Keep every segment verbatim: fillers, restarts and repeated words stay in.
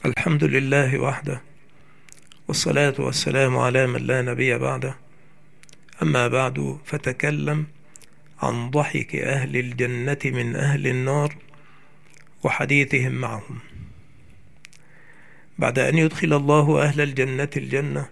الحمد لله وحده، والصلاة والسلام على من لا نبي بعده. أما بعد، فتكلم عن ضحك أهل الجنة من أهل النار وحديثهم معهم. بعد أن يدخل الله أهل الجنة الجنة،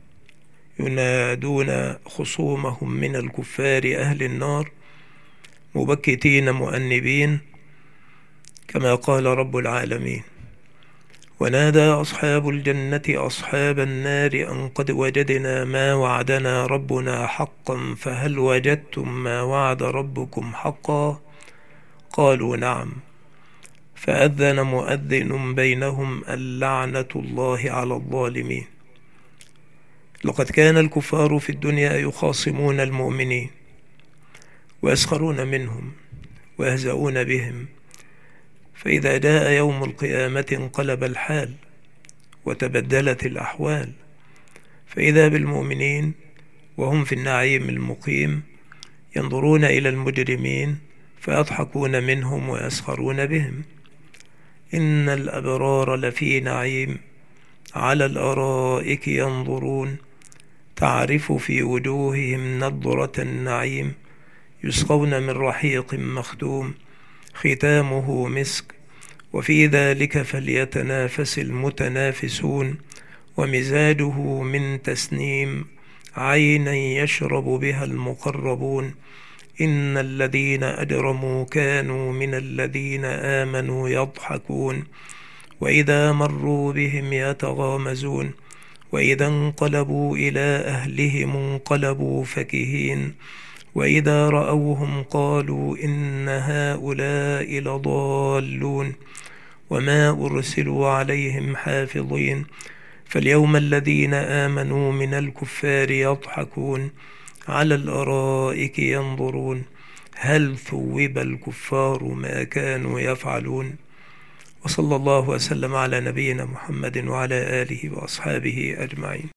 ينادون خصومهم من الكفار أهل النار مبكتين مؤنبين، كما قال رب العالمين: ونادى أصحاب الجنة أصحاب النار أن قد وجدنا ما وعدنا ربنا حقا فهل وجدتم ما وعد ربكم حقا؟ قالوا نعم. فأذن مؤذن بينهم اللعنة الله على الظالمين. لقد كان الكفار في الدنيا يخاصمون المؤمنين ويسخرون منهم ويهزؤون بهم، فإذا جاء يوم القيامة انقلب الحال وتبدلت الأحوال، فإذا بالمؤمنين وهم في النعيم المقيم ينظرون إلى المجرمين فيضحكون منهم ويسخرون بهم. إن الأبرار لفي نعيم على الأرائك ينظرون، تعرف في وجوههم نضرة النعيم، يسقون من رحيق مختوم ختامه مسك، وفي ذلك فليتنافس المتنافسون، ومزاجه من تسنيم، عينا يشرب بها المقربون. إن الذين أجرموا كانوا من الذين آمنوا يضحكون، وإذا مروا بهم يتغامزون، وإذا انقلبوا إلى أهلهم انقلبوا فكهين، وإذا رأوهم قالوا إن هؤلاء لضالون، وما أرسلوا عليهم حافظين. فاليوم الذين آمنوا من الكفار يضحكون على الأرائك ينظرون، هل ثوب الكفار ما كانوا يفعلون؟ وصلى الله وسلم على نبينا محمد وعلى آله وأصحابه أجمعين.